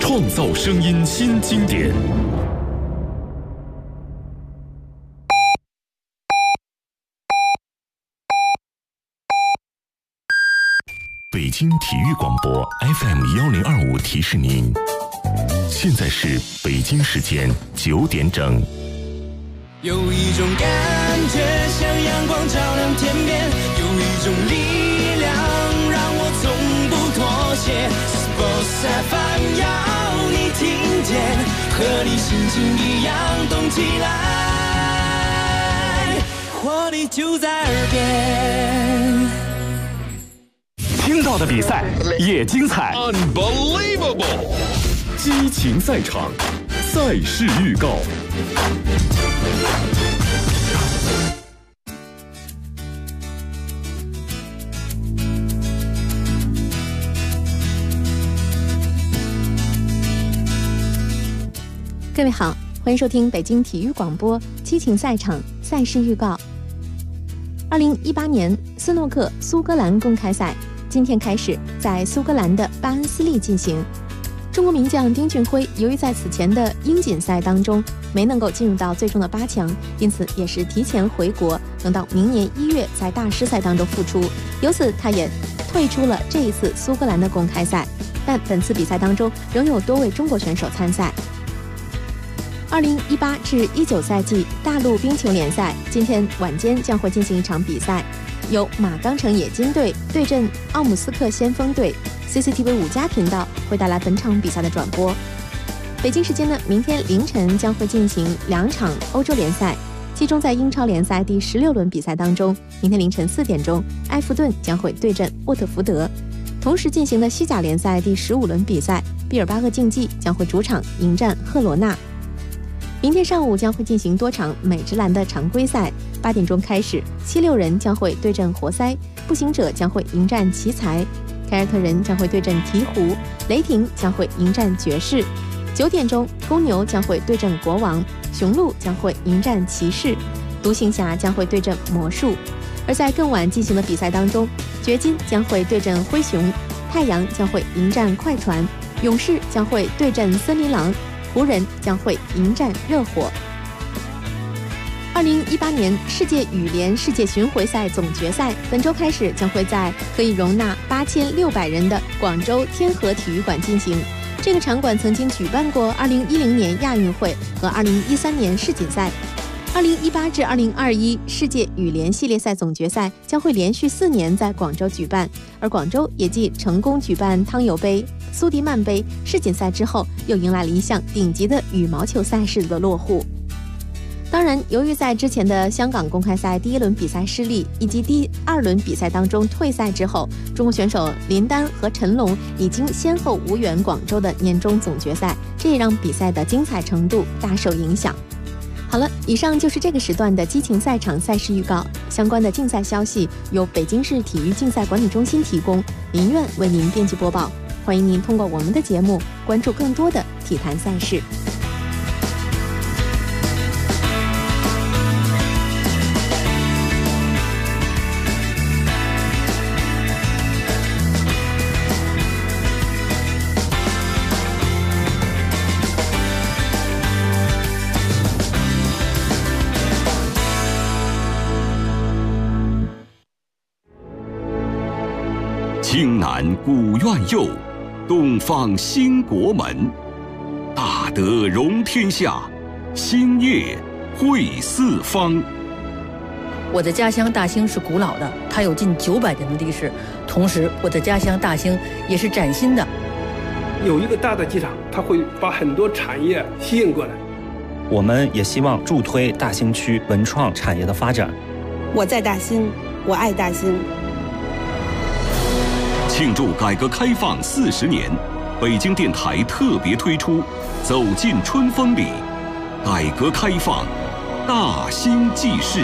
创造声音新经典。北京体育广播 FM1025提示您，现在是北京时间9点整。 有一种感觉像阳光照亮天边，有一种力量让我从不妥协。Sports FM 要你听见，和你心情一样动起来，活力就在耳边。 听到的比赛也精彩 Unbelievable， 激情赛场，赛事预告。 各位好，欢迎收听北京体育广播激情赛场赛事预告。2018年斯诺克苏格兰公开赛今天开始在苏格兰的巴恩斯利进行。中国名将丁俊晖由于在此前的英锦赛当中没能够进入到最终的8强，因此也是提前回国，等到明年1月在大师赛当中复出，由此他也退出了这一次苏格兰的公开赛。但本次比赛当中仍有多位中国选手参赛。2018至19赛季大陆冰球联赛今天晚间将会进行一场比赛，由马钢城冶金队对阵奥姆斯克先锋队。 CCTV 5家频道会带来本场比赛的转播。北京时间呢，明天凌晨将会进行2场欧洲联赛，其中在英超联赛第16轮比赛当中，明天凌晨4点钟，埃弗顿将会对阵沃特福德。同时进行的西甲联赛第15轮比赛，毕尔巴鄂竞技将会主场迎战赫罗纳。明天上午将会进行多场美职篮的常规赛，8点钟开始，76人将会对阵活塞，步行者将会迎战奇才，凯尔特人将会对阵鹈鹕，雷霆将会迎战爵士。9点钟，公牛将会对阵国王，雄鹿将会迎战骑士，独行侠将会对阵魔术。而在更晚进行的比赛当中，掘金将会对阵灰熊，太阳将会迎战快船，勇士将会对阵森林狼，湖人将会迎战热火。2018年世界羽联世界巡回赛总决赛本周开始，将会在可以容纳8600人的广州天河体育馆进行。这个场馆曾经举办过2010年亚运会和2013年世锦赛。2018至2021世界羽联系列赛总决赛将会连续4年在广州举办，而广州也继成功举办汤尤杯、苏迪曼杯、世锦赛之后，又迎来了一项顶级的羽毛球赛事的落户。当然，由于在之前的香港公开赛第1轮比赛失利，以及第2轮比赛当中退赛之后，中国选手林丹和陈龙已经先后无缘广州的年终总决赛，这也让比赛的精彩程度大受影响。好了，以上就是这个时段的激情赛场赛事预告。相关的竞赛消息由北京市体育竞赛管理中心提供，林苑为您编辑播报。欢迎您通过我们的节目关注更多的体坛赛事。 青南古院右，东方兴国门。大德容天下，兴业惠四方。 我的家乡大兴是古老的，它有近900年的历史。同时，我的家乡大兴也是崭新的。 有一个大的机场，它会把很多产业吸引过来。 我们也希望助推大兴区文创产业的发展。 我在大兴，我爱大兴。 庆祝改革开放40年，北京电台特别推出《走进春风里》，改革开放，大兴记事。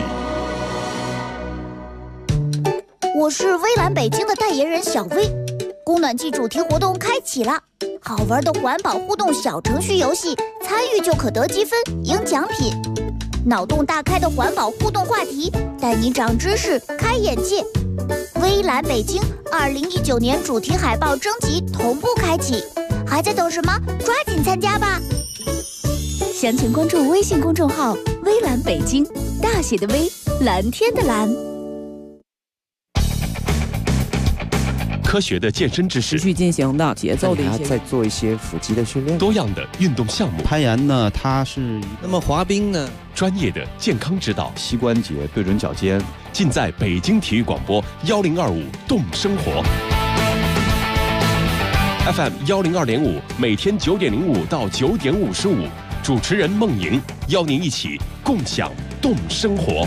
我是微蓝北京的代言人小薇，供暖季主题活动开启了，好玩的环保互动小程序游戏，参与就可得积分、赢奖品。脑洞大开的环保互动话题，带你长知识、开眼界。微蓝北京2019年主题海报征集同步开启， 还在等什么？抓紧参加吧！详情关注微信公众号“微蓝北京”，大写的微，蓝天的蓝。 科学的健身知识， 持续进行的节奏的一些， 再做一些腹肌的训练， 多样的运动项目。 攀岩呢，它是那么滑冰呢？ 专业的健康指导， 膝关节对准脚尖， 尽在北京体育广播1025动生活。FM 102.5，每天9点05到9点55，主持人孟莹邀您一起共享动生活。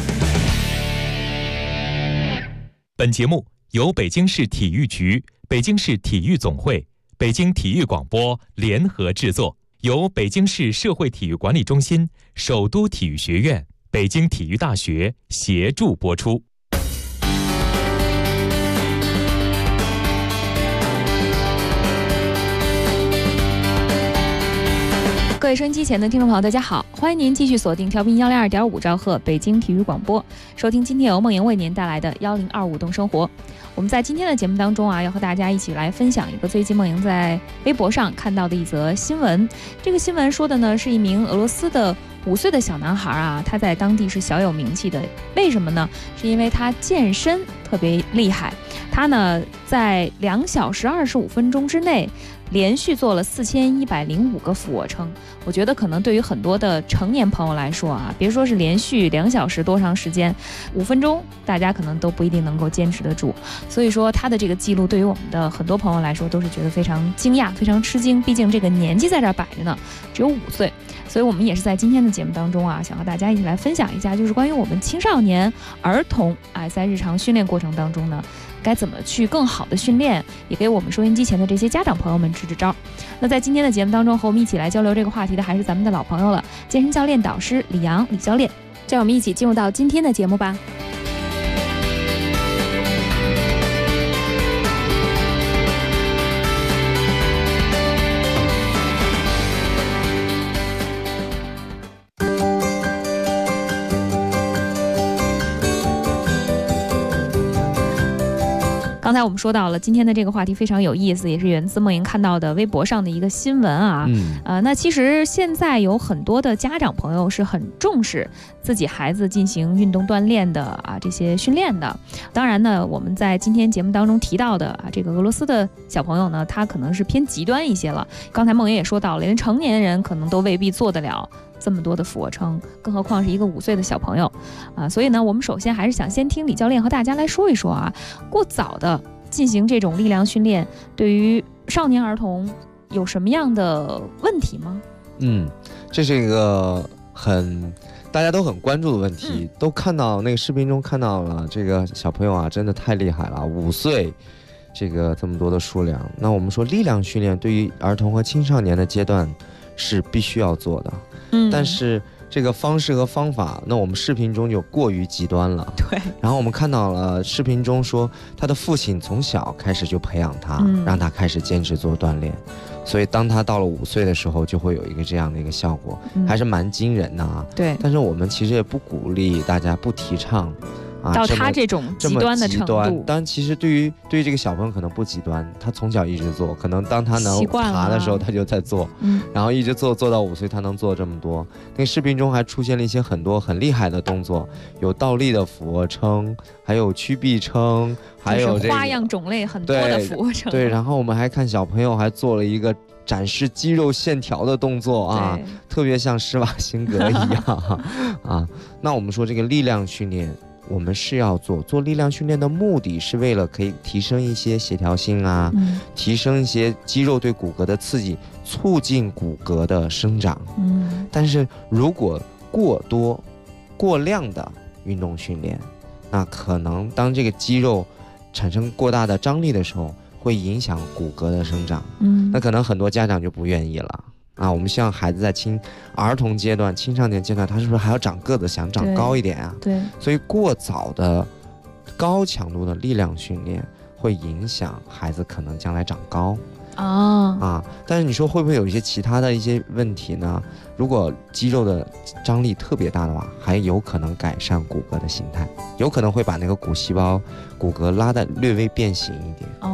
本节目由北京市体育局、北京市体育总会、北京体育广播联合制作，由北京市社会体育管理中心、首都体育学院、北京体育大学协助播出。 各位收音机前的听众朋友，大家好，欢迎您继续锁定调频102.5兆赫北京体育广播，收听今天由梦莹为您带来的1025动生活。我们在今天的节目当中啊，要和大家一起来分享一个最近梦莹在微博上看到的一则新闻。这个新闻说的呢，是一名俄罗斯的5岁的小男孩啊，他在当地是小有名气的。为什么呢？是因为他健身特别厉害。他呢，在2小时25分钟之内，连续做了4105个俯卧撑。我觉得可能对于很多的成年朋友来说啊，别说是连续2小时多长时间，5分钟大家可能都不一定能够坚持得住。所以说他的这个记录对于我们的很多朋友来说都是觉得非常惊讶、非常吃惊。毕竟这个年纪在这儿摆着呢，只有5岁。所以我们也是在今天的节目当中啊，想和大家一起来分享一下，就是关于我们青少年儿童在日常训练过程当中呢，该怎么去更好的训练，也给我们收音机前的这些家长朋友们支支招。那在今天的节目当中，和我们一起来交流这个话题的还是咱们的老朋友了，健身教练导师李阳李教练。让我们一起进入到今天的节目吧。刚才我们说到了今天的这个话题非常有意思，也是源自梦莹看到的微博上的一个新闻啊。那其实现在有很多的家长朋友是很重视自己孩子进行运动锻炼的这些训练的。当然呢，我们在今天节目当中提到的这个俄罗斯的小朋友呢，他可能是偏极端一些了。刚才梦莹也说到了，连成年人可能都未必做得了这么多的俯卧撑，更何况是一个5岁的小朋友所以呢，我们首先还是想先听李教练和大家来说一说过早的进行这种力量训练对于少年儿童有什么样的问题吗？ 这是一个大家都很关注的问题。都看到那个视频中看到了这个小朋友真的太厉害了，5岁这么多的数量。那我们说力量训练对于儿童和青少年的阶段是必须要做的，但是这个方式和方法，那我们视频中就过于极端了。 对。 然后我们看到了视频中说，他的父亲从小开始就培养他，让他开始坚持做锻炼，所以当他到了5岁的时候，就会有一个这样的一个效果，还是蛮惊人的对。 但是我们其实也不鼓励大家，不提倡。 到他这种极端的程度， 但其实对于这个小朋友可能不极端，他从小一直做，可能当他能爬的时候他就在做，然后一直做到5岁，他能做这么多。那个视频中还出现了一些很多很厉害的动作，有倒立的俯卧撑，还有曲臂撑，还有花样种类很多的俯卧撑。 对，然后我们还看小朋友还做了一个展示肌肉线条的动作特别像施瓦辛格一样那我们说这个力量训练，我们是要做力量训练的目的是为了可以提升一些协调性提升一些肌肉对骨骼的刺激，促进骨骼的生长但是如果过量的运动训练，那可能当这个肌肉产生过大的张力的时候，会影响骨骼的生长那可能很多家长就不愿意了我们希望孩子在儿童阶段、青少年阶段，他是不是还要长个子，想长高一点对， 所以过早的高强度的力量训练会影响孩子可能将来长高但是你说会不会有一些其他的一些问题呢？如果肌肉的张力特别大的话，还有可能改善骨骼的形态，有可能会把那个骨细胞骨骼拉得略微变形一点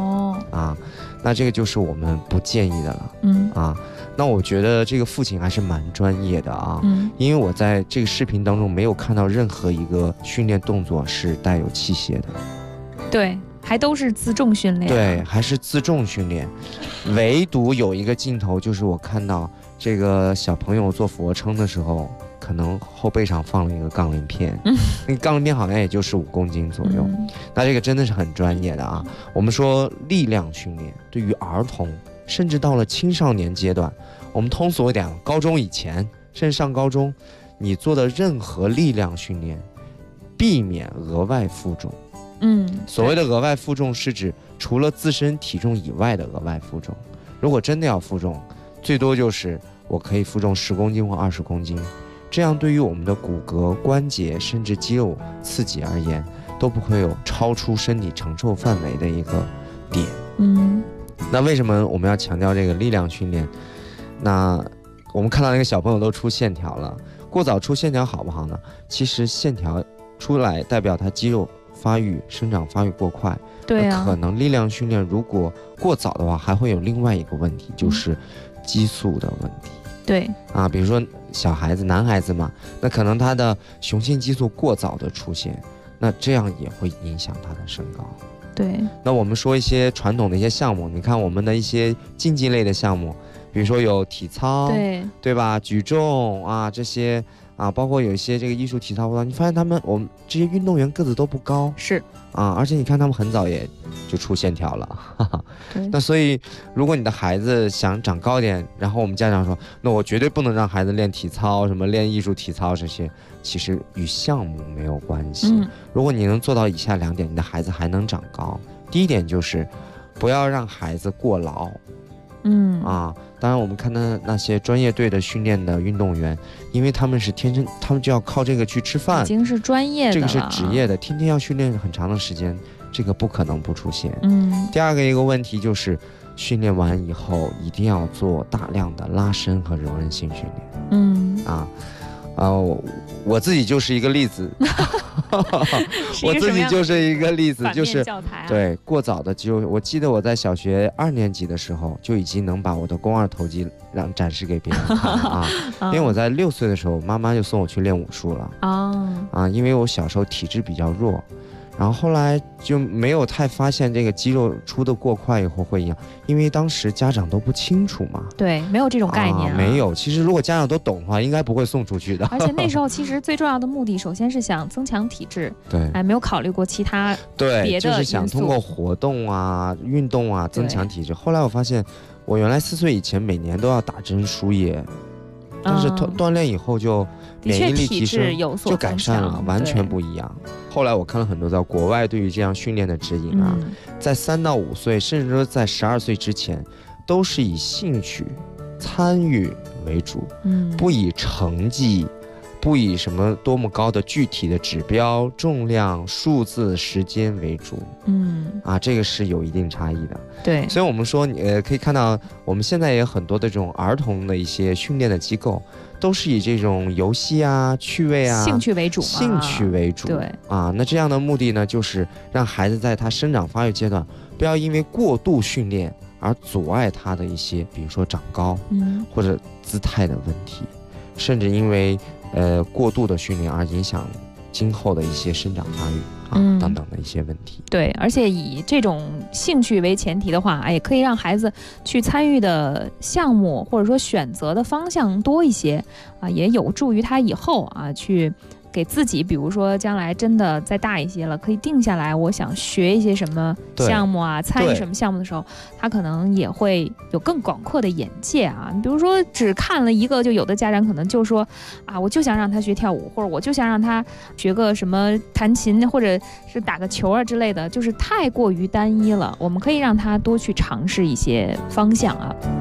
啊，那这个就是我们不建议的了。那我觉得这个父亲还是蛮专业的啊，因为我在这个视频当中没有看到任何一个训练动作是带有器械的。 对，还都是自重训练。 对，还是自重训练，唯独有一个镜头就是我看到这个小朋友做俯卧撑的时候，可能后背上放了一个杠铃片，那个杠铃片好像也就是5公斤左右。那这个真的是很专业的啊。我们说力量训练对于儿童，甚至到了青少年阶段，我们通俗一点，高中以前甚至上高中，你做的任何力量训练，避免额外负重。所谓的额外负重是指除了自身体重以外的额外负重。如果真的要负重，最多就是我可以负重10公斤或20公斤，这样对于我们的骨骼、关节甚至肌肉刺激而言，都不会有超出身体承受范围的一个点。那为什么我们要强调这个力量训练？那我们看到那个小朋友都出线条了，过早出线条好不好呢？其实线条出来代表他肌肉发育、生长发育过快。 对啊， 可能力量训练如果过早的话，还会有另外一个问题，就是激素的问题。 对啊，比如说小孩子、男孩子嘛，那可能他的雄性激素过早的出现，那这样也会影响他的身高。 对， 那我们说一些传统的一些项目，你看我们的一些竞技类的项目，比如说有体操，对吧？举重啊这些啊，包括有一些这个艺术体操活动，你发现我们这些运动员个子都不高， 是啊，而且你看他们很早也就出线条了，哈哈。那所以如果你的孩子想长高点，然后我们家长说，那我绝对不能让孩子练体操，什么练艺术体操这些，其实与项目没有关系。如果你能做到以下2点，你的孩子还能长高。第一点就是不要让孩子过劳。当然我们看到那些专业队的训练的运动员，因为他们是天生，他们就要靠这个去吃饭， 已经是专业的了， 这个是职业的，天天要训练很长的时间，这个不可能不出现。第二个一个问题就是训练完以后一定要做大量的拉伸和柔韧性训练。我自己就是一个例子我自己就是一个例子，就是对过早的肌肉。我记得我在小学2年级的时候就已经能把我的肱二头肌展示给别人看啊，因为我在6岁的时候，妈妈就送我去练武术了因为我小时候体质比较弱。然后后来就没有太发现这个肌肉出的过快以后会影响，因为当时家长都不清楚嘛， 对，没有这种概念没有。其实如果家长都懂的话，应该不会送出去的。 而且那时候其实最重要的目的，首先是想增强体质， 对， 没有考虑过其他别的就是想通过活动啊、运动啊增强体质。后来我发现，我原来4岁以前每年都要打针输液，但是锻炼以后就免疫力提升就改善了，完全不一样。后来我看了很多在国外对于这样训练的指引啊，在3到5岁，甚至说在12岁之前，都是以兴趣、参与为主，不以成绩，不以什么多么高的具体的指标、重量、数字、时间为主。这个是有一定差异的。 对， 所以我们说，可以看到我们现在也有很多的这种儿童的一些训练的机构，都是以这种游戏啊、趣味啊、 兴趣为主。 对那这样的目的呢，就是让孩子在他生长发育阶段，不要因为过度训练而阻碍他的一些，比如说长高，或者姿态的问题，甚至因为过度的训练而影响今后的一些生长发育等等的一些问题。 对，而且以这种兴趣为前提的话，也可以让孩子去参与的项目或者说选择的方向多一些也有助于他以后去给自己，比如说将来真的再大一些了，可以定下来我想学一些什么项目参与什么项目的时候，他可能也会有更广阔的眼界比如说只看了一个，就有的家长可能就说我就想让他学跳舞，或者我就想让他学个什么弹琴，或者是打个球之类的，就是太过于单一了。我们可以让他多去尝试一些方向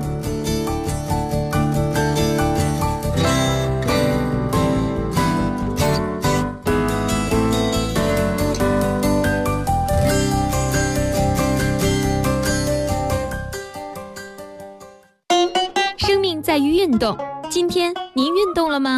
在于运动，今天您运动了吗？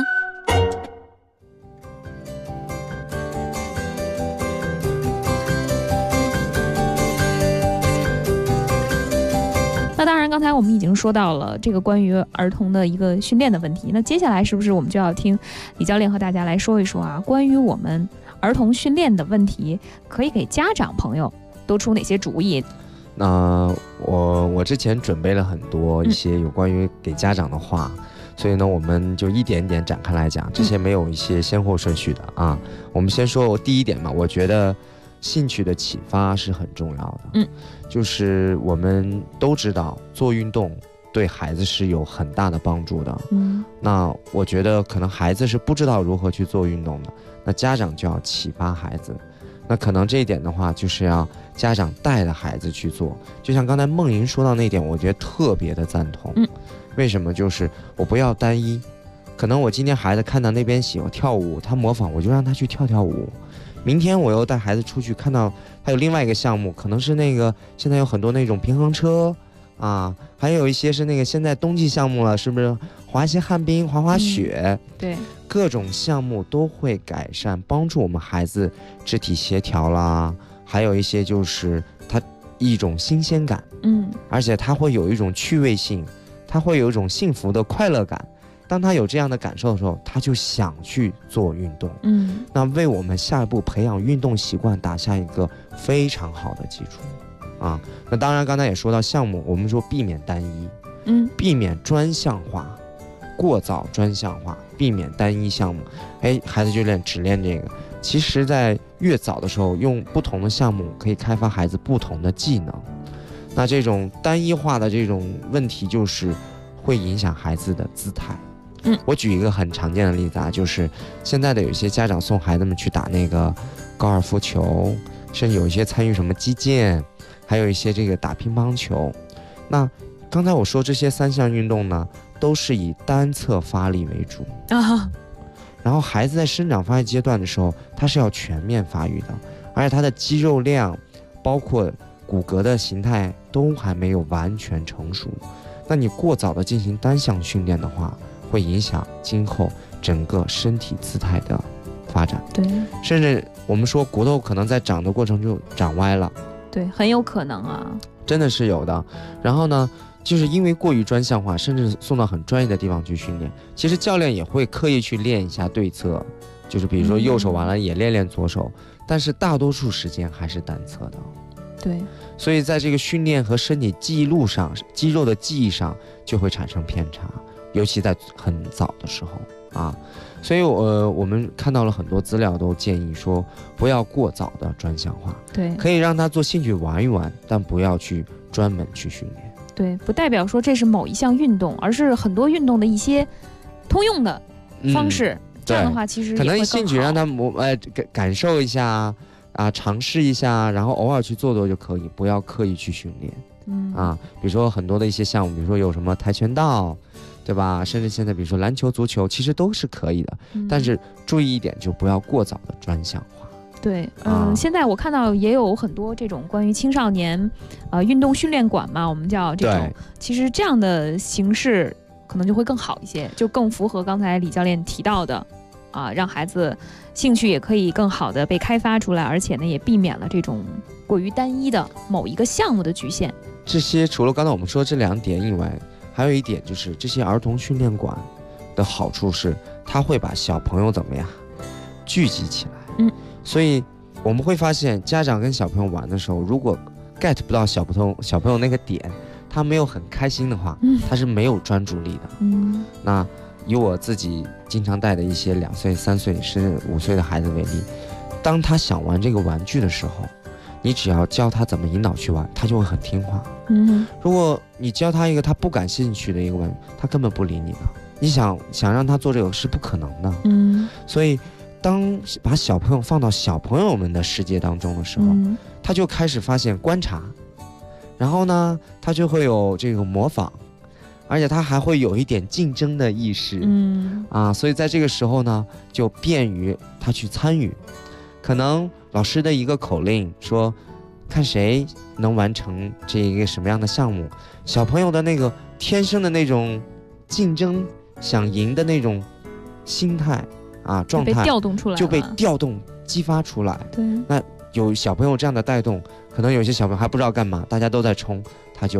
当然刚才我们已经说到了这个关于儿童的一个训练的问题，那接下来是不是我们就要听李教练和大家来说一说啊，关于我们儿童训练的问题，可以给家长朋友都出哪些主意？ 那我之前准备了很多一些有关于给家长的话，所以呢，我们就一点点展开来讲，这些没有一些先后顺序的啊。我们先说第一点嘛，我觉得兴趣的启发是很重要的。就是我们都知道做运动对孩子是有很大的帮助的。那我觉得可能孩子是不知道如何去做运动的，那家长就要启发孩子。那可能这一点的话，就是要家长带着孩子去做。就像刚才梦莹说到那点，我觉得特别的赞同。为什么？就是我不要单一，可能我今天孩子看到那边喜欢跳舞，他模仿，我就让他去跳跳舞。明天我又带孩子出去，看到他有另外一个项目，可能是那个现在有很多那种平衡车啊，还有一些是那个现在冬季项目了，是不是滑一些旱冰、滑雪？ 对， 各种项目都会改善，帮助我们孩子肢体协调啦，还有一些就是他一种新鲜感，而且他会有一种趣味性，他会有一种幸福的快乐感。当他有这样的感受的时候，他就想去做运动。那为我们下一步培养运动习惯打下一个非常好的基础啊。那当然，刚才也说到项目，我们说避免单一，避免专项化，过早专项化，避免单一项目。孩子就只练这个。其实，在越早的时候，用不同的项目可以开发孩子不同的技能。那这种单一化的这种问题，就是会影响孩子的姿态。我举一个很常见的例子啊，就是现在的有一些家长送孩子们去打那个高尔夫球，甚至有一些参与什么击剑，还有一些这个打乒乓球。那刚才我说这些3项运动呢，都是以单侧发力为主啊。然后孩子在生长发育阶段的时候，他是要全面发育的，而且他的肌肉量，包括骨骼的形态都还没有完全成熟。那你过早的进行单项训练的话，会影响今后整个身体姿态的发展。 对， 甚至我们说骨头可能在长的过程就长歪了。 对，很有可能啊， 真的是有的。然后呢，就是因为过于专项化，甚至送到很专业的地方去训练，其实教练也会刻意去练一下对侧，就是比如说右手完了也练练左手，但是大多数时间还是单侧的。 对， 所以在这个训练和身体记忆路上，肌肉的记忆上就会产生偏差，尤其在很早的时候啊。所以我们看到了很多资料都建议说，不要过早的专项化， 对， 可以让他做兴趣玩一玩，但不要去专门去训练。 对，不代表说这是某一项运动，而是很多运动的一些通用的方式。这样的话，其实也会更好。可能兴趣让他感受一下啊，尝试一下，然后偶尔去做做就可以，不要刻意去训练。比如说很多的一些项目，比如说有什么跆拳道，对吧？甚至现在比如说篮球、足球，其实都是可以的。但是注意一点，就不要过早的专项化。 对，现在我看到也有很多这种关于青少年运动训练馆嘛，我们叫这种，其实这样的形式可能就会更好一些，就更符合刚才李教练提到的让孩子兴趣也可以更好的被开发出来，而且呢也避免了这种过于单一的某一个项目的局限。 这些除了刚才我们说这2点以外，还有一点就是这些儿童训练馆的好处是，它会把小朋友怎么样聚集起来。所以我们会发现，家长跟小朋友玩的时候，如果 get 不到小朋友那个点，他没有很开心的话，他是没有专注力的。那以我自己经常带的一些2岁、3岁甚至5岁的孩子为例，当他想玩这个玩具的时候，你只要教他怎么引导去玩，他就会很听话。如果你教他一个他不感兴趣的一个玩具，他根本不理你的。你想让他做这个是不可能的。所以当把小朋友放到小朋友们的世界当中的时候，他就开始发现观察，然后呢，他就会有这个模仿，而且他还会有一点竞争的意识。所以在这个时候呢，就便于他去参与。可能老师的一个口令说，看谁能完成这一个什么样的项目，小朋友的那个天生的那种竞争想赢的那种心态状态被调动出来了， 就被调动激发出来。 对， 那有小朋友这样的带动，可能有些小朋友还不知道干嘛，大家都在冲，他就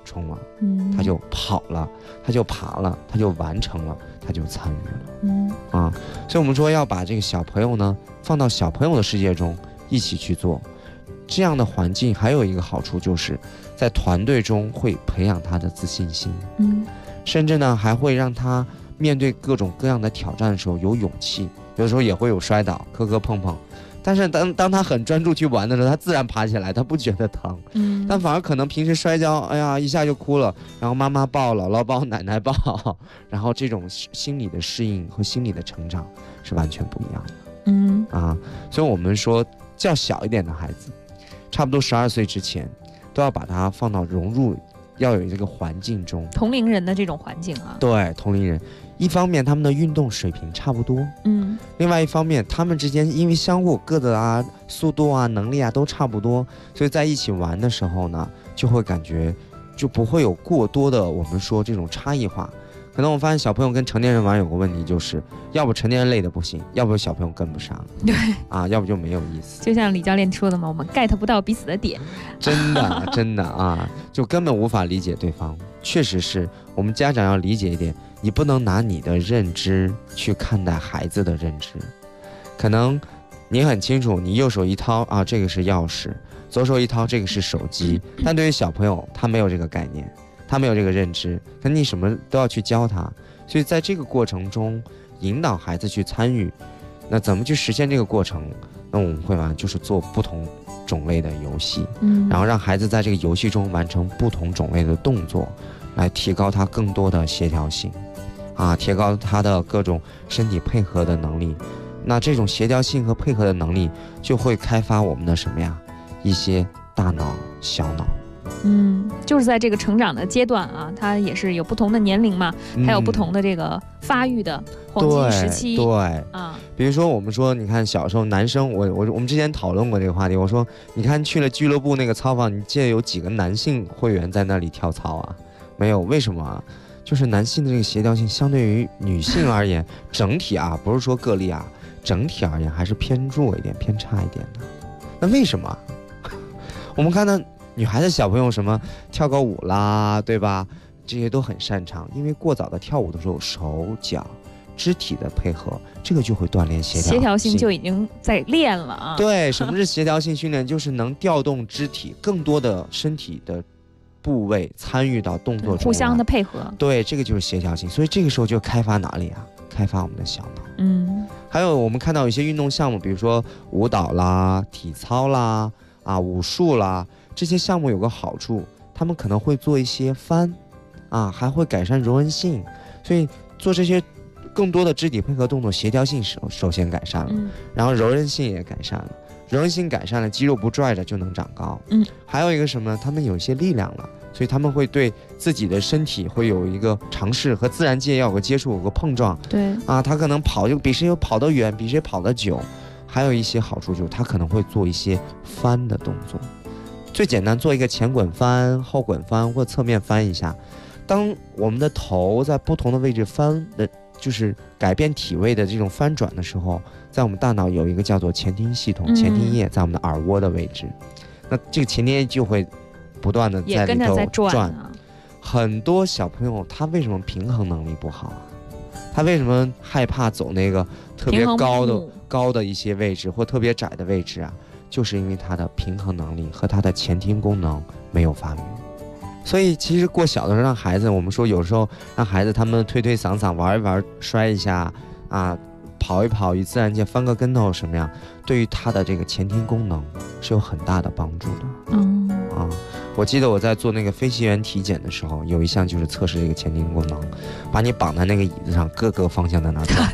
冲了，他就跑了，他就爬了，他就完成了，他就参与了，所以我们说要把这个小朋友呢放到小朋友的世界中一起去做，这样的环境还有一个好处就是在团队中会培养他的自信心，甚至呢还会让他面对各种各样的挑战的时候有勇气，有的时候也会有摔倒磕磕碰碰，但是当他很专注去玩的时候，他自然爬起来，他不觉得疼，但反而可能平时摔跤，哎呀一下就哭了，然后妈妈抱，姥姥抱，奶奶抱，然后这种心理的适应和心理的成长是完全不一样的，所以我们说较小一点的孩子，差不多12岁之前，都要把他放到融入，要有这个环境中， 同龄人的这种环境啊， 对，同龄人。一方面他们的运动水平差不多，另外一方面他们之间因为相互个子啊、速度啊、能力啊都差不多，所以在一起玩的时候呢，就会感觉就不会有过多的我们说这种差异化。可能我发现小朋友跟成年人玩有个问题，就是要不成年人累的不行，要不小朋友跟不上， 对要不就没有意思。 就像李教练说的嘛，我们 get 不到彼此的点， 真的就根本无法理解对方。确实是我们家长要理解一点，你不能拿你的认知去看待孩子的认知。可能你很清楚，你右手一掏这个是钥匙，左手一掏这个是手机，但对于小朋友他没有这个概念，他没有这个认知，可能你什么都要去教他，所以在这个过程中引导孩子去参与。那怎么去实现这个过程？那我们会就是做不同种类的游戏，然后让孩子在这个游戏中完成不同种类的动作，来提高他更多的协调性，提高他的各种身体配合的能力。那这种协调性和配合的能力，就会开发我们的什么呀？一些大脑、小脑。 就是在这个成长的阶段它也是有不同的年龄嘛，还有不同的这个发育的黄金时期。 对，比如说我们说，你看小时候男生，我们之前讨论过这个话题，我说你看去了俱乐部那个操房，你记得有几个男性会员在那里跳操啊？没有，为什么就是男性的这个协调性相对于女性而言，整体不是说个例整体而言还是偏弱一点、偏差一点的。那为什么？我们看到女孩子小朋友什么跳个舞啦，对吧？这些都很擅长，因为过早的跳舞的时候，手脚肢体的配合，这个就会锻炼协调性， 就已经在练了对，什么是协调性训练？就是能调动肢体更多的身体的部位参与到动作中， 互相的配合。 对，这个就是协调性。所以这个时候就开发哪里开发我们的小脑。还有我们看到有一些运动项目，比如说舞蹈啦、体操啦、武术啦。这些项目有个好处，他们可能会做一些翻，还会改善柔韧性，所以做这些更多的肢体配合动作，协调性首先改善了，然后柔韧性也改善了，柔韧性改善了，肌肉不拽着就能长高。还有一个什么？他们有一些力量了，所以他们会对自己的身体会有一个尝试，和自然界要有个接触，有个碰撞。 对他可能跑就比谁跑得远，比谁跑得久。还有一些好处就是他可能会做一些翻的动作。最简单，做一个前滚翻、后滚翻或侧面翻一下。当我们的头在不同的位置翻的，就是改变体位的这种翻转的时候，在我们大脑有一个叫做前庭系统、前庭叶，在我们的耳蜗的位置。那这个前庭叶就会不断的在里头转。很多小朋友他为什么平衡能力不好他为什么害怕走那个特别高的一些位置或特别窄的位置就是因为他的平衡能力和他的前庭功能没有发育。所以其实过小的时候让孩子，我们说有时候让孩子他们推推搡搡玩一玩摔一下跑一跑，与自然界翻个跟头什么样，对于他的这个前庭功能是有很大的帮助的。我记得我在做那个飞行员体检的时候，有一项就是测试这个前庭功能，把你绑在那个椅子上，各个方向在那转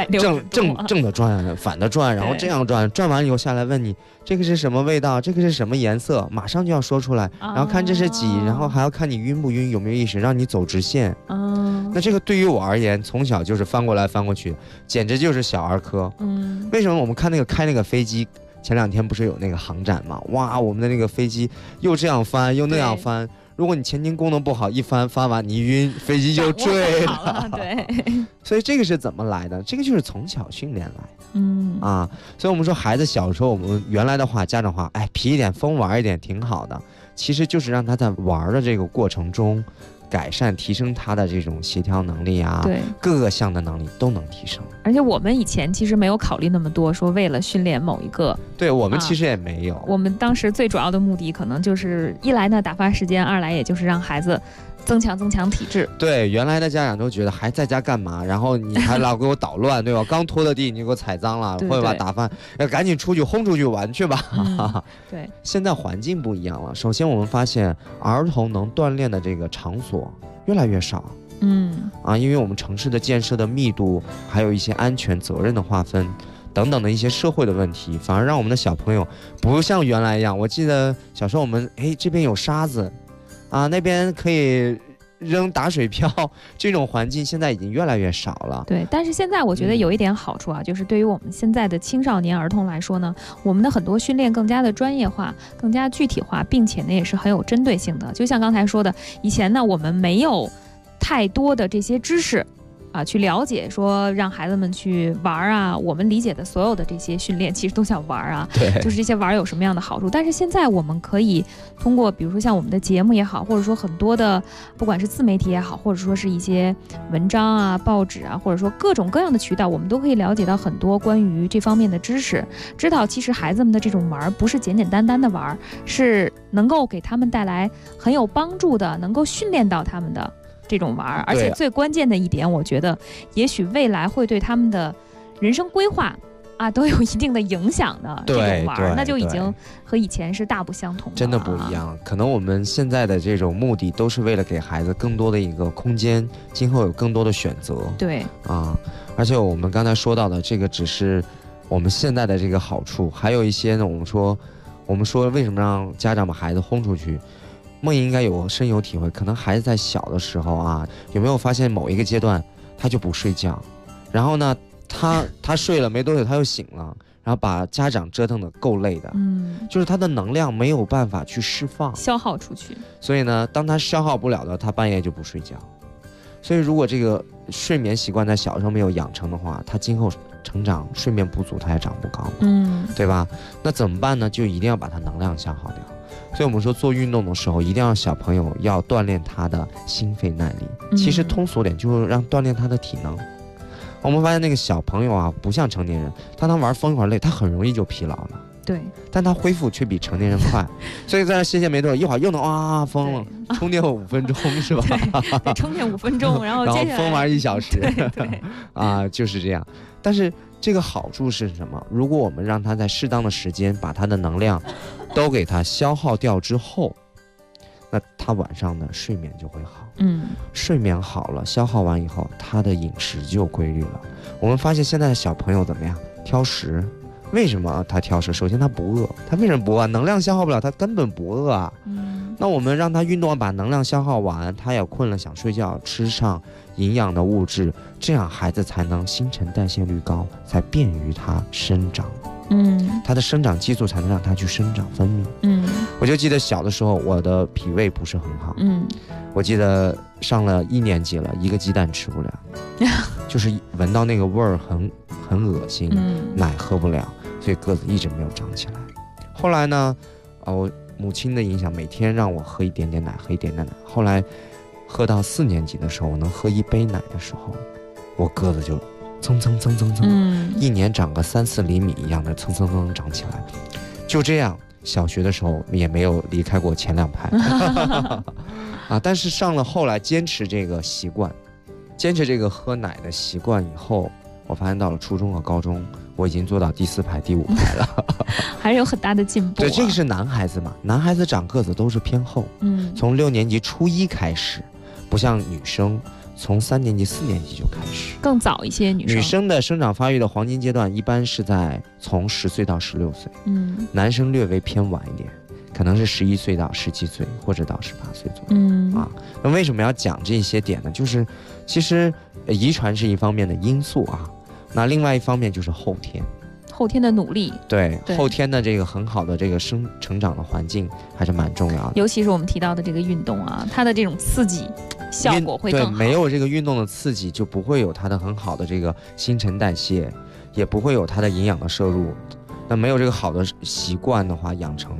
360 正的转，反的转，然后这样转，转完以后下来问你这个是什么味道，这个是什么颜色，马上就要说出来，然后看这是几，然后还要看你晕不晕，有没有意识，让你走直线。那这个对于我而言，从小就是翻过来翻过去，简直就是小儿科。为什么我们看开那个飞机？前2天不是有那个航展吗？哇，我们的那个飞机又这样翻又那样翻，如果你前庭功能不好，一翻完你一晕，飞机就坠了。 对， 所以这个是怎么来的？这个就是从小训练来的。所以我们说孩子小时候，我们原来的话，家长话，皮一点，疯玩一点挺好的。 其实就是让他在玩的这个过程中改善提升他的这种协调能力啊， 对， 各个项的能力都能提升。 而且我们以前其实没有考虑那么多，说为了训练某一个， 对，我们其实也没有。 我们当时最主要的目的可能就是一来呢打发时间，二来也就是让孩子增强体质。 对，原来的家长都觉得还在家干嘛，然后你还老给我捣乱，对吧？刚拖的地你给我踩脏了，会把打翻，要赶紧出去轰出去玩去吧。 对， 现在环境不一样了。首先我们发现儿童能锻炼的这个场所越来越少。因为我们城市的建设的密度，还有一些安全责任的划分等等的一些社会的问题，反而让我们的小朋友不像原来一样。我记得小时候我们这边有沙子啊，那边可以扔打水漂，这种环境现在已经越来越少了。 对，但是现在我觉得有一点好处啊，就是对于我们现在的青少年儿童来说呢，我们的很多训练更加的专业化，更加具体化，并且呢也是很有针对性的。就像刚才说的，以前呢我们没有太多的这些知识啊，去了解说让孩子们去玩啊，我们理解的所有的这些训练其实都叫玩啊， 对， 就是这些玩有什么样的好处。但是现在我们可以通过比如说像我们的节目也好，或者说很多的不管是自媒体也好，或者说是一些文章啊、报纸啊，或者说各种各样的渠道，我们都可以了解到很多关于这方面的知识，知道其实孩子们的这种玩不是简简单单的玩，是能够给他们带来很有帮助的，能够训练到他们的这种玩。而且最关键的一点，我觉得也许未来会对他们的人生规划啊都有一定的影响的。这种玩那就已经和以前是大不相同的， 真的不一样。可能我们现在的这种目的都是为了给孩子更多的一个空间，今后有更多的选择。 对啊，而且我们刚才说到的这个只是我们现在的这个好处，还有一些呢，我们说为什么让家长把孩子轰出去，梦应该有深有体会。可能孩子在小的时候啊，有没有发现某一个阶段他就不睡觉，然后呢他睡了没多久他又醒了，然后把家长折腾得够累的，就是他的能量没有办法去释放消耗出去， 所以呢当他消耗不了的，他半夜就不睡觉。所以如果这个睡眠习惯在小时候没有养成的话，他今后成长睡眠不足他也长不高，对吧？那怎么办呢？就一定要把他能量消耗掉。所以我们说做运动的时候一定要小朋友要锻炼他的心肺耐力，其实通俗点就是让锻炼他的体能。我们发现那个小朋友啊不像成年人，他能玩疯一会儿累，他很容易就疲劳了， 对， 但他恢复却比成年人快，所以在那歇歇没多久，一会儿又能疯了，充电5分钟是吧？ 对，充电5分钟，然后接下来疯玩1小时， 对啊，就是这样。但是这个好处是什么？如果我们让他在适当的时间把他的能量都给他消耗掉之后，那他晚上的睡眠就会好。睡眠好了，消耗完以后，他的饮食就规律了。我们发现现在的小朋友怎么样？挑食。为什么他挑食？首先他不饿，他为什么不饿？能量消耗不了，他根本不饿啊。那我们让他运动完，把能量消耗完，他也困了想睡觉，吃上营养的物质，这样孩子才能新陈代谢率高，才便于他生长。他的生长激素才能让他去生长分泌。我就记得小的时候我的脾胃不是很好，我记得上了1年级了，一个鸡蛋吃不了，就是闻到那个味儿很恶心，奶喝不了，所以个子一直没有长起来。后来呢，我母亲的影响，每天让我喝一点点奶，喝一点点奶。后来喝到4年级的时候，我能喝1杯奶的时候，我个子就蹭，1年长个3-4厘米一样的蹭长起来。就这样，小学的时候也没有离开过前2排啊。但是上了后来坚持这个习惯，坚持这个喝奶的习惯以后，我发现到了初中和高中，我已经做到第4排、第5排了， 还是有很大的进步。 对，这个是男孩子嘛，男孩子长个子都是偏厚，从6年级初1开始，不像女生。从3年级、4年级就开始， 更早一些。女生的生长发育的黄金阶段一般是在从10岁到16岁，男生略微偏晚一点，可能是11岁到17岁或者到18岁左右。啊，那为什么要讲这些点呢？就是其实遗传是一方面的因素啊，那另外一方面就是后天的努力，对后天的这个很好的这个成长的环境还是蛮重要的。 尤其是我们提到的这个运动啊，它的这种刺激效果会更好。 对，没有这个运动的刺激，就不会有它的很好的这个新陈代谢，也不会有它的营养的摄入。那没有这个好的习惯的话养成，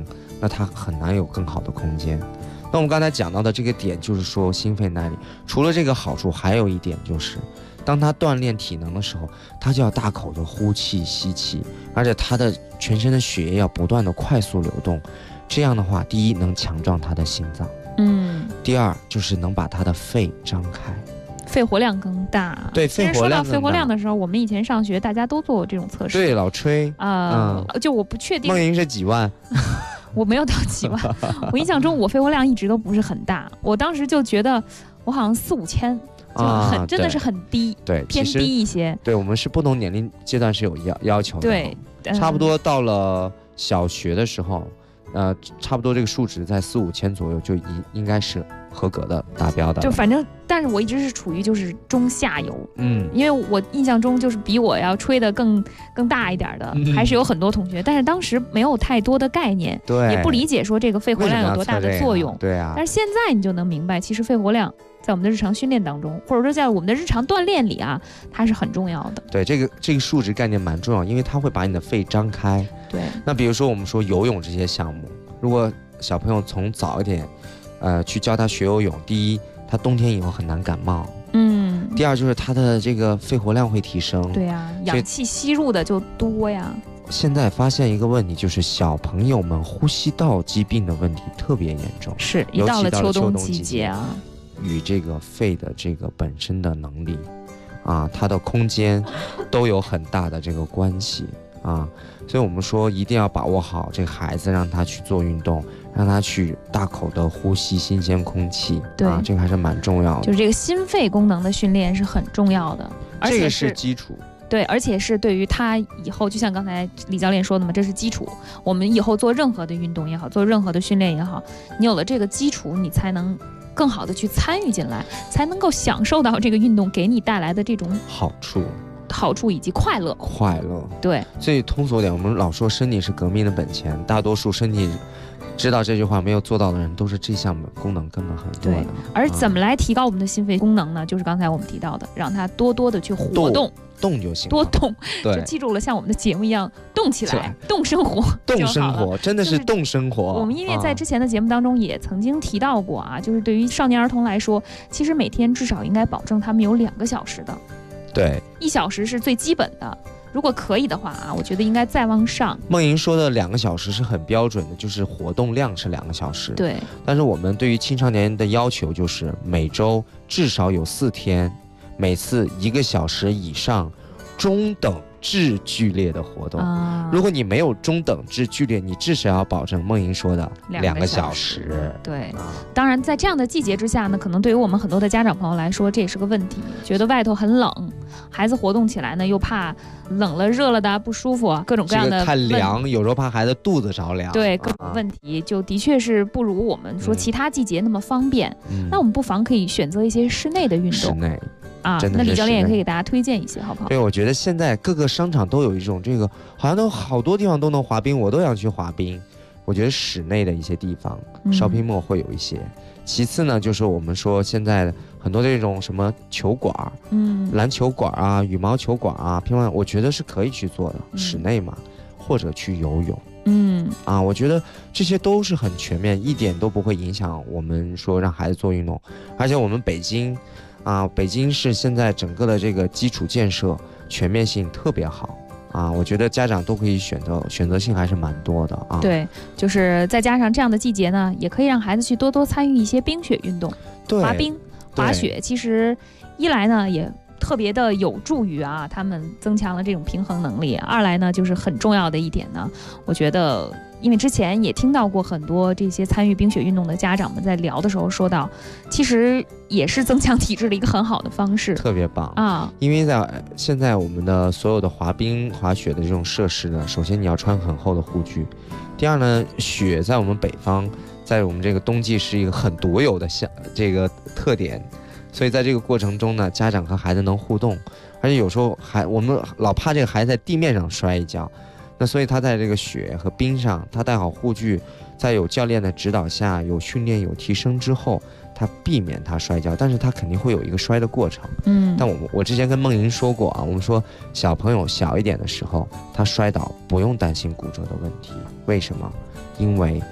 那他很难有更好的空间。那我们刚才讲到的这个点就是说心肺耐力，除了这个好处，还有一点就是当他锻炼体能的时候，他就要大口的呼气吸气，而且他的全身的血液要不断的快速流动，这样的话，第一能强壮他的心脏，第二就是能把他的肺张开， 肺活量更大。 对，肺活量更大。 其实说到肺活量的时候，我们以前上学大家都做过这种测试。 对，老吹就我不确定梦莹是几万。 我没有到几万，我印象中我肺活量一直都不是很大，我当时就觉得我好像4、5千，就真的是很低， 对， 偏低一些。 对，我们是不同年龄阶段是有要求的。 对， 差不多到了小学的时候，差不多这个数值在4、5千左右，就应该是合格的达标的。 就反正，但是我一直是处于就是中下游，因为我印象中就是比我要吹得更大一点的，还是有很多同学，但是当时没有太多的概念， 对， 也不理解说这个肺活量有多大的作用， 对啊。 但是现在你就能明白，其实肺活量在我们的日常训练当中，或者说在我们的日常锻炼里啊，它是很重要的。 对，这个数值概念蛮重要，因为它会把你的肺张开。 对。 那比如说我们说游泳这些项目，如果小朋友从早一点，去教他学游泳，第一，他冬天以后很难感冒。第二就是他的这个肺活量会提升。 对呀，氧气吸入的就多呀。 现在发现一个问题，就是小朋友们呼吸道疾病的问题特别严重。 是，一到了秋冬季节啊， 与这个肺的这个本身的能力，它的空间都有很大的这个关系啊。所以我们说一定要把握好这个孩子，让他去做运动，让他去大口的呼吸新鲜空气。 对， 这个还是蛮重要的。 就是这个心肺功能的训练是很重要的，而且这个是基础。 对，而且是对于他以后，就像刚才李教练说的嘛，这是基础。我们以后做任何的运动也好，做任何的训练也好，你有了这个基础，你才能更好的去参与进来，才能够享受到这个运动给你带来的这种好处以及快乐。对， 所以通俗点，我们老说身体是革命的本钱，大多数身体知道这句话没有做到的人，都是这项功能根本很弱的。 而怎么来提高我们的心肺功能呢？就是刚才我们提到的，让它多多的去活动就行， 多动。 对， 就记住了，像我们的节目一样，动起来，动生活， 动生活，真的是动生活。 我们因为在之前的节目当中也曾经提到过啊，就是对于少年儿童来说，其实每天至少应该保证他们有2个小时的。 对 ，1小时是最基本的。如果可以的话啊，我觉得应该再往上。 梦莹说的2个小时是很标准的，就是活动量是2个小时。 对。 但是我们对于青少年的要求就是每周至少有4天，每次1个小时以上，中等至剧烈的活动。如果你没有中等至剧烈，你至少要保证梦莹说的2个小时。 对，当然在这样的季节之下呢，可能对于我们很多的家长朋友来说，这也是个问题，觉得外头很冷，孩子活动起来呢又怕冷了热了的不舒服，各种各样的太凉，有时候怕孩子肚子着凉。 对，各种问题就的确是不如我们说其他季节那么方便。那我们不妨可以选择一些室内的运动。 室内那李教练也可以给大家推荐一些，好不好？ 对，我觉得现在各个商场都有一种这个，好像都好多地方都能滑冰，我都想去滑冰。我觉得室内的一些地方，shopping mall会有一些。其次呢，就是我们说现在很多这种什么球馆，篮球馆啊、羽毛球馆啊、乒乓，我觉得是可以去做的，室内嘛，或者去游泳。我觉得这些都是很全面，一点都不会影响我们说让孩子做运动。而且我们北京是现在整个的这个基础建设全面性特别好我觉得家长都可以选择性还是蛮多的对，就是再加上这样的季节呢，也可以让孩子去多多参与一些冰雪运动，滑冰、滑雪。其实一来呢也特别的有助于他们增强了这种平衡能力；二来呢，就是很重要的一点呢，我觉得。因为之前也听到过很多这些参与冰雪运动的家长们在聊的时候说到，其实也是增强体质的一个很好的方式， 特别棒因为现在我们的所有的滑冰、滑雪的这种设施呢，首先你要穿很厚的护具，第二呢，雪在我们北方，在我们这个冬季是一个很独有的这个特点，所以在这个过程中呢，家长和孩子能互动，而且有时候我们老怕这个孩子在地面上摔一跤。那所以他在这个雪和冰上，他带好护具，在有教练的指导下，有训练有提升之后，他避免他摔跤，但是他肯定会有一个摔的过程。但我之前跟梦莹说过我们说小朋友小一点的时候，他摔倒不用担心骨折的问题，为什么？因为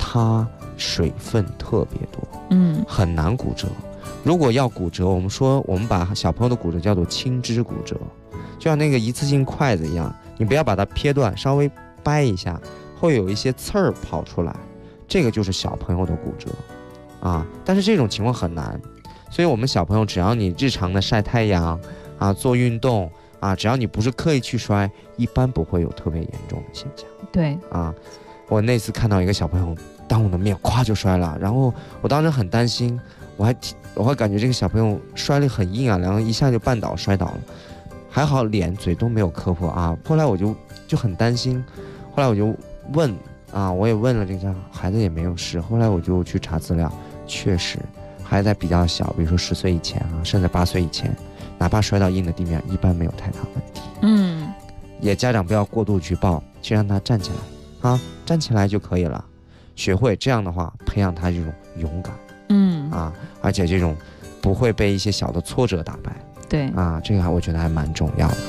它水分特别多，很难骨折。如果要骨折，我们把小朋友的骨折叫做轻支骨折，就像那个一次性筷子一样，你不要把它撇断，稍微掰一下，会有一些刺儿跑出来，这个就是小朋友的骨折啊。但是这种情况很难，所以我们小朋友只要你日常的晒太阳啊，做运动啊，只要你不是刻意去摔，一般不会有特别严重的现象。 对啊，我那次看到一个小朋友当我的面咵就摔了，然后我当时很担心，我还感觉这个小朋友摔得很硬啊，然后一下就绊倒摔倒了，还好脸嘴都没有磕破啊。后来我就很担心，后来我就问啊，我也问了这个孩子也没有事，后来我就去查资料，确实还在比较小，比如说10岁以前啊，甚至8岁以前，哪怕摔到硬的地面，一般没有太大问题。也家长不要过度去抱，去让他站起来啊，站起来就可以了，学会这样的话，培养他这种勇敢，而且这种不会被一些小的挫折打败。 对啊，这个我觉得还蛮重要的。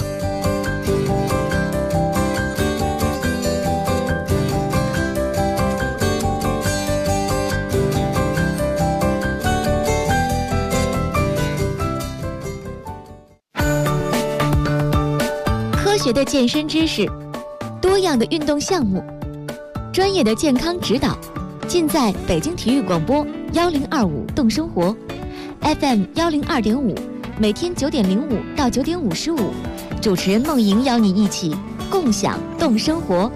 科学的健身知识，多样的运动项目，专业的健康指导，尽在北京体育广播1025动生活 FM 102.5，每天9点05到9点55，主持人梦莹邀你一起共享动生活。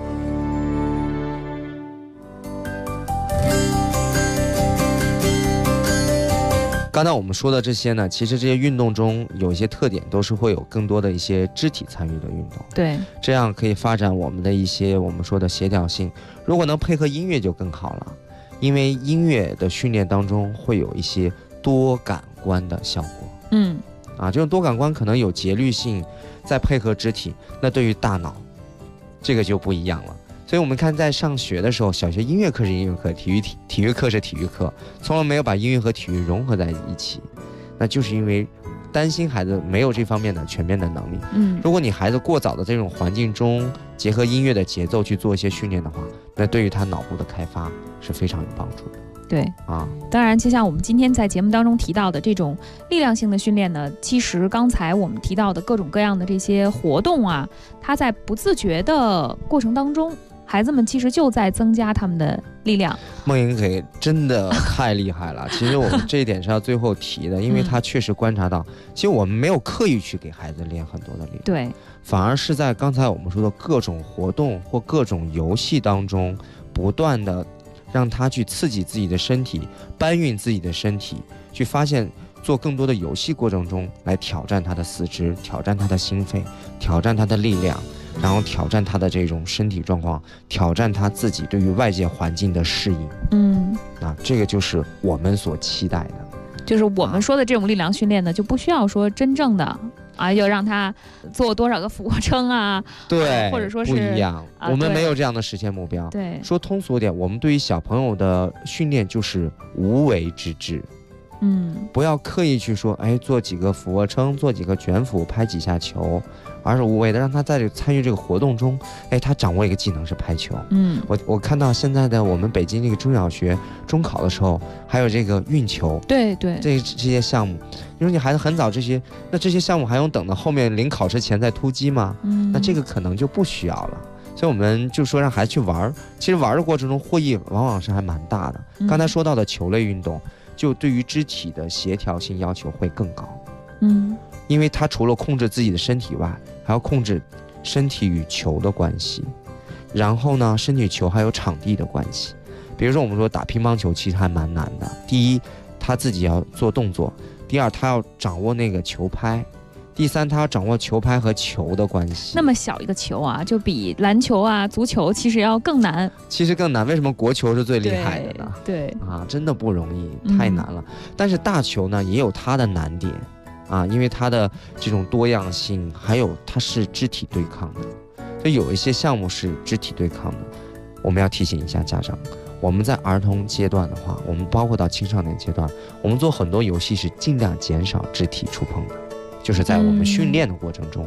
刚才我们说的这些呢，其实这些运动中有一些特点，都是会有更多的一些肢体参与的运动。 对， 这样可以发展我们的一些我们说的协调性。如果能配合音乐就更好了，因为音乐的训练当中会有一些多感官的效果。这种多感官可能有节律性，再配合肢体，那对于大脑，这个就不一样了。所以我们看在上学的时候，小学音乐课是音乐课，体育课是体育课，从来没有把音乐和体育融合在一起，那就是因为担心孩子没有这方面的全面的能力。如果你孩子过早的这种环境中结合音乐的节奏去做一些训练的话，那对于他脑部的开发是非常有帮助的。 对当然就像我们今天在节目当中提到的这种力量性的训练呢，其实刚才我们提到的各种各样的这些活动啊，它在不自觉的过程当中，孩子们其实就在增加他们的力量。 梦莹可真的太厉害了其实我们这一点是要最后提的，因为他确实观察到，其实我们没有刻意去给孩子练很多的力量， 对， 反而是在刚才我们说的各种活动或各种游戏当中，不断的让他去刺激自己的身体，搬运自己的身体，去发现做更多的游戏过程中来挑战他的四肢，挑战他的心肺，挑战他的力量，然后挑战他的这种身体状况，挑战他自己对于外界环境的适应。这个就是我们所期待的。 就是我们说的这种力量训练呢，就不需要说真正的要让他做多少个俯卧撑啊， 对， 或者说是不一样，我们没有这样的实现目标。 对， 说通俗点，我们对于小朋友的训练就是无为之治。不要刻意去说，做几个俯卧撑，做几个卷腹，拍几下球，而是无为的让他在这个参与这个活动中，他掌握一个技能是拍球。我看到现在的我们北京这个中小学中考的时候，还有这个运球， 对， 这些项目，你说你孩子很早这些项目还用等到后面临考试前再突击吗？那这个可能就不需要了。所以我们就说让孩子去玩，其实玩的过程中获益往往是还蛮大的。刚才说到的球类运动，就对于肢体的协调性要求会更高。因为他除了控制自己的身体外，还要控制身体与球的关系，然后呢，身体与球还有场地的关系。比如说我们说打乒乓球其实还蛮难的，第一他自己要做动作，第二他要掌握那个球拍，第三他要掌握球拍和球的关系。 那么小一个球啊，就比篮球啊足球其实要更难。 其实更难，为什么国球是最厉害的呢？ 对真的不容易，太难了。但是大球呢也有它的难点因为它的这种多样性，还有它是肢体对抗的，所以有一些项目是肢体对抗的。我们要提醒一下家长，我们在儿童阶段的话，我们包括到青少年阶段，我们做很多游戏是尽量减少肢体触碰的，就是在我们训练的过程中，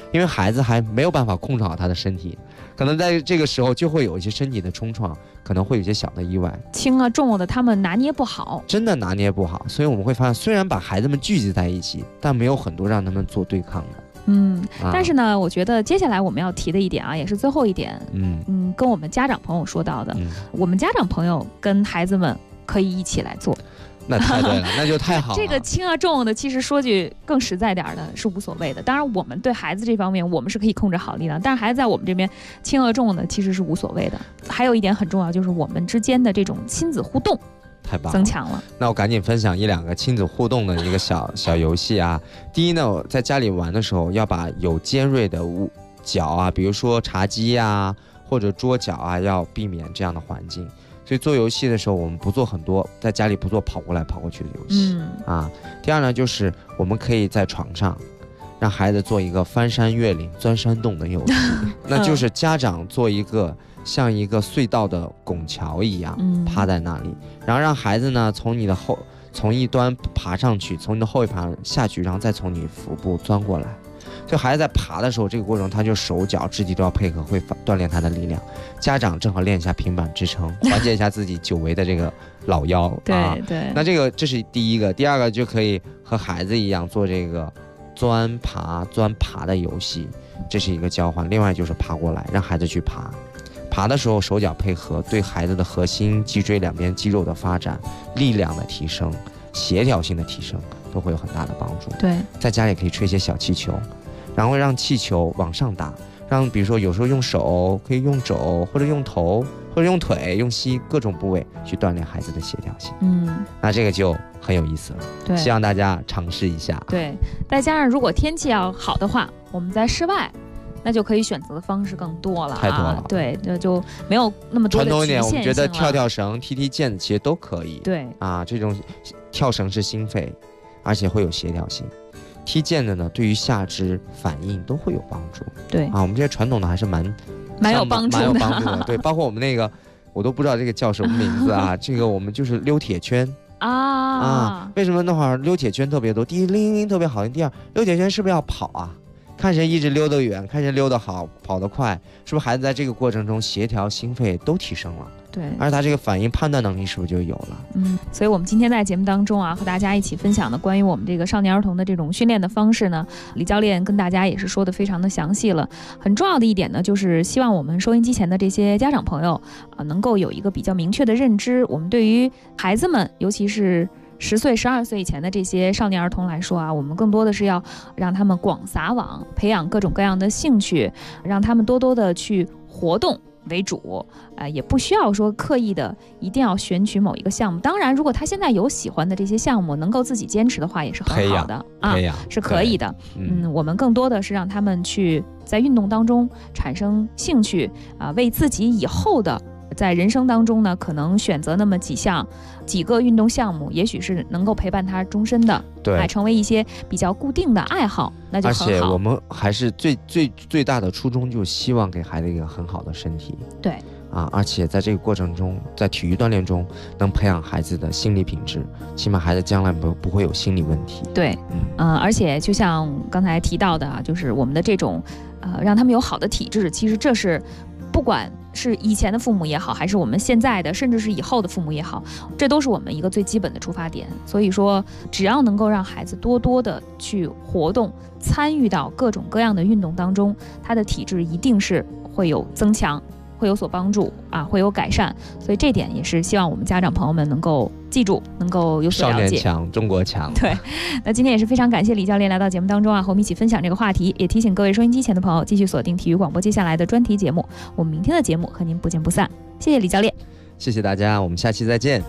因为孩子还没有办法控制好他的身体，可能在这个时候就会有一些身体的冲撞，可能会有一些小的意外， 轻啊重的他们拿捏不好， 真的拿捏不好。所以我们会发现，虽然把孩子们聚集在一起，但没有很多让他们做对抗的。 但是呢，我觉得接下来我们要提的一点啊，也是最后一点，跟我们家长朋友说到的，我们家长朋友跟孩子们可以一起来做。 那太对了，那就太好了。 这个轻啊重的，其实说句更实在点的，是无所谓的。当然，我们对孩子这方面，我们是可以控制好力量，但是孩子在我们这边轻啊重的，其实是无所谓的。还有一点很重要，就是我们之间的这种亲子互动。 太棒了， 增强了。 那我赶紧分享一两个亲子互动的一个小游戏啊。第一呢，我在家里玩的时候，要把有尖锐的角啊，比如说茶几啊或者桌角啊，要避免这样的环境。所以做游戏的时候，我们不做很多，在家里不做跑过来跑过去的游戏第二呢，就是我们可以在床上让孩子做一个翻山越岭、钻山洞的游戏，那就是家长做一个像一个隧道的拱桥一样，趴在那里，然后让孩子呢从一端爬上去，从你的后一盘下去，然后再从你腹部钻过来。就孩子在爬的时候，这个过程他就手脚肢体都要配合，会锻炼他的力量。家长正好练一下平板支撑，缓解一下自己久违的这个老腰。 对。 那这是第一个，第二个就可以和孩子一样做这个钻爬的游戏，这是一个交换。另外就是爬过来，让孩子去爬。爬的时候手脚配合，对孩子的核心、脊椎两边肌肉的发展、力量的提升、协调性的提升都会有很大的帮助。 对， 在家里可以吹一些小气球，然后让气球往上打，让比如说有时候用手，可以用肘或者用头或者用腿、用膝各种部位去锻炼孩子的协调性。那这个就很有意思了。 对， 希望大家尝试一下。 对，再加上如果天气要好的话，我们在室外。那就可以选择的方式更多了， 太多了。 对，就没有那么多的传统一点，我局限性了。 们觉得跳绳、踢毽子其实都可以。 对这种跳绳是心肺，而且会有协调性。踢毽子呢，对于下肢反应都会有帮助。 对我们这些传统的还是蛮有帮助的。对，包括我们那个，我都不知道这个叫什么名字啊。这个我们就是溜铁圈。为什么那会儿溜铁圈特别多？第一，铃特别好；第二，溜铁圈是不是要跑啊？看谁一直溜得远，看谁溜得好，跑得快，是不是孩子在这个过程中协调、心肺都提升了？ 对， 而他这个反应、判断能力是不是就有了？ 所以我们今天在节目当中和大家一起分享的关于我们这个少年儿童的这种训练的方式呢，李教练跟大家也是说的非常的详细了。很重要的一点呢，就是希望我们收音机前的这些家长朋友能够有一个比较明确的认知，我们对于孩子们，尤其是10岁、12岁以前的这些少年儿童来说我们更多的是要让他们广撒网，培养各种各样的兴趣，让他们多多的去活动为主，也不需要说刻意的一定要选取某一个项目。当然，如果他现在有喜欢的这些项目，能够自己坚持的话，也是很好的是可以的。我们更多的是让他们去在运动当中产生兴趣为自己以后的。在人生当中呢，可能选择那么几个运动项目，也许是能够陪伴他终身的， 对， 成为一些比较固定的爱好，那就很好。 而且我们还是最大的初衷，就希望给孩子一个很好的身体。 对而且在这个过程中，在体育锻炼中，能培养孩子的心理品质，起码孩子将来不会有心理问题。 对，而且就像刚才提到的就是我们的这种让他们有好的体质，其实这是不管是以前的父母也好，还是我们现在的，甚至是以后的父母也好，这都是我们一个最基本的出发点。所以说，只要能够让孩子多多的去活动，参与到各种各样的运动当中，他的体质一定是会有增强，会有所帮助会有改善。所以这点也是希望我们家长朋友们能够记住，能够有所了解。 少年强，中国强。 对，那今天也是非常感谢李教练来到节目当中和我们一起分享这个话题，也提醒各位收音机前的朋友继续锁定体育广播接下来的专题节目。我们明天的节目和您不见不散。谢谢李教练， 谢谢大家，我们下期再见。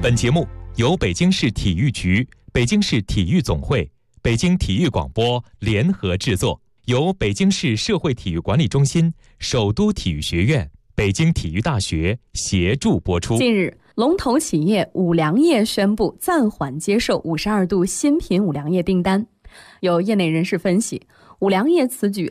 本节目由北京市体育局、北京市体育总会、北京体育广播联合制作，由北京市社会体育管理中心、首都体育学院、北京体育大学协助播出。 近日，龙头企业五粮液宣布暂缓接受52度新品五粮液订单。有业内人士分析，五粮液此举